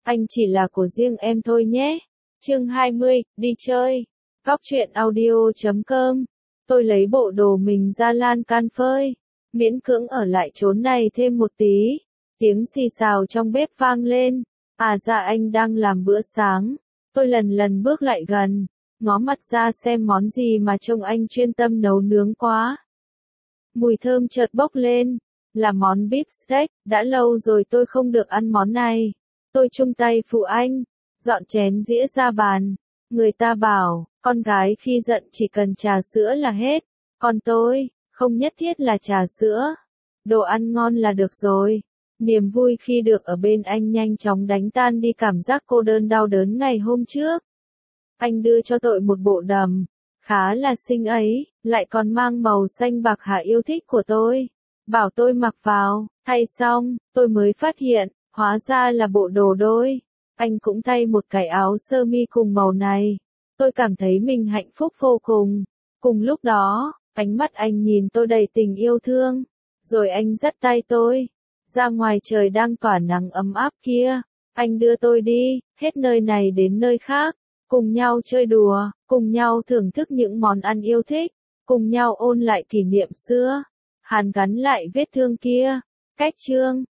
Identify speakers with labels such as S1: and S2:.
S1: anh chỉ là của riêng em thôi nhé. Chương 20, đi chơi. Góc truyện audio.com. Tôi lấy bộ đồ mình ra lan can phơi, miễn cưỡng ở lại chốn này thêm một tí. Tiếng xì xào trong bếp vang lên. À dạ, anh đang làm bữa sáng. Tôi lần lần bước lại gần, ngó mặt ra xem món gì mà trông anh chuyên tâm nấu nướng quá. Mùi thơm chợt bốc lên, là món beef steak, đã lâu rồi tôi không được ăn món này. Tôi chung tay phụ anh, dọn chén dĩa ra bàn. Người ta bảo, con gái khi giận chỉ cần trà sữa là hết, còn tôi, không nhất thiết là trà sữa. Đồ ăn ngon là được rồi. Niềm vui khi được ở bên anh nhanh chóng đánh tan đi cảm giác cô đơn đau đớn ngày hôm trước. Anh đưa cho tôi một bộ đầm, khá là xinh ấy, lại còn mang màu xanh bạc hà yêu thích của tôi. Bảo tôi mặc vào, thay xong, tôi mới phát hiện, hóa ra là bộ đồ đôi. Anh cũng thay một cái áo sơ mi cùng màu này. Tôi cảm thấy mình hạnh phúc vô cùng. Cùng lúc đó, ánh mắt anh nhìn tôi đầy tình yêu thương. Rồi anh dắt tay tôi ra ngoài trời đang tỏa nắng ấm áp kia. Anh đưa tôi đi, hết nơi này đến nơi khác. Cùng nhau chơi đùa, cùng nhau thưởng thức những món ăn yêu thích. Cùng nhau ôn lại kỷ niệm xưa. Hàn gắn lại vết thương kia. Cách chương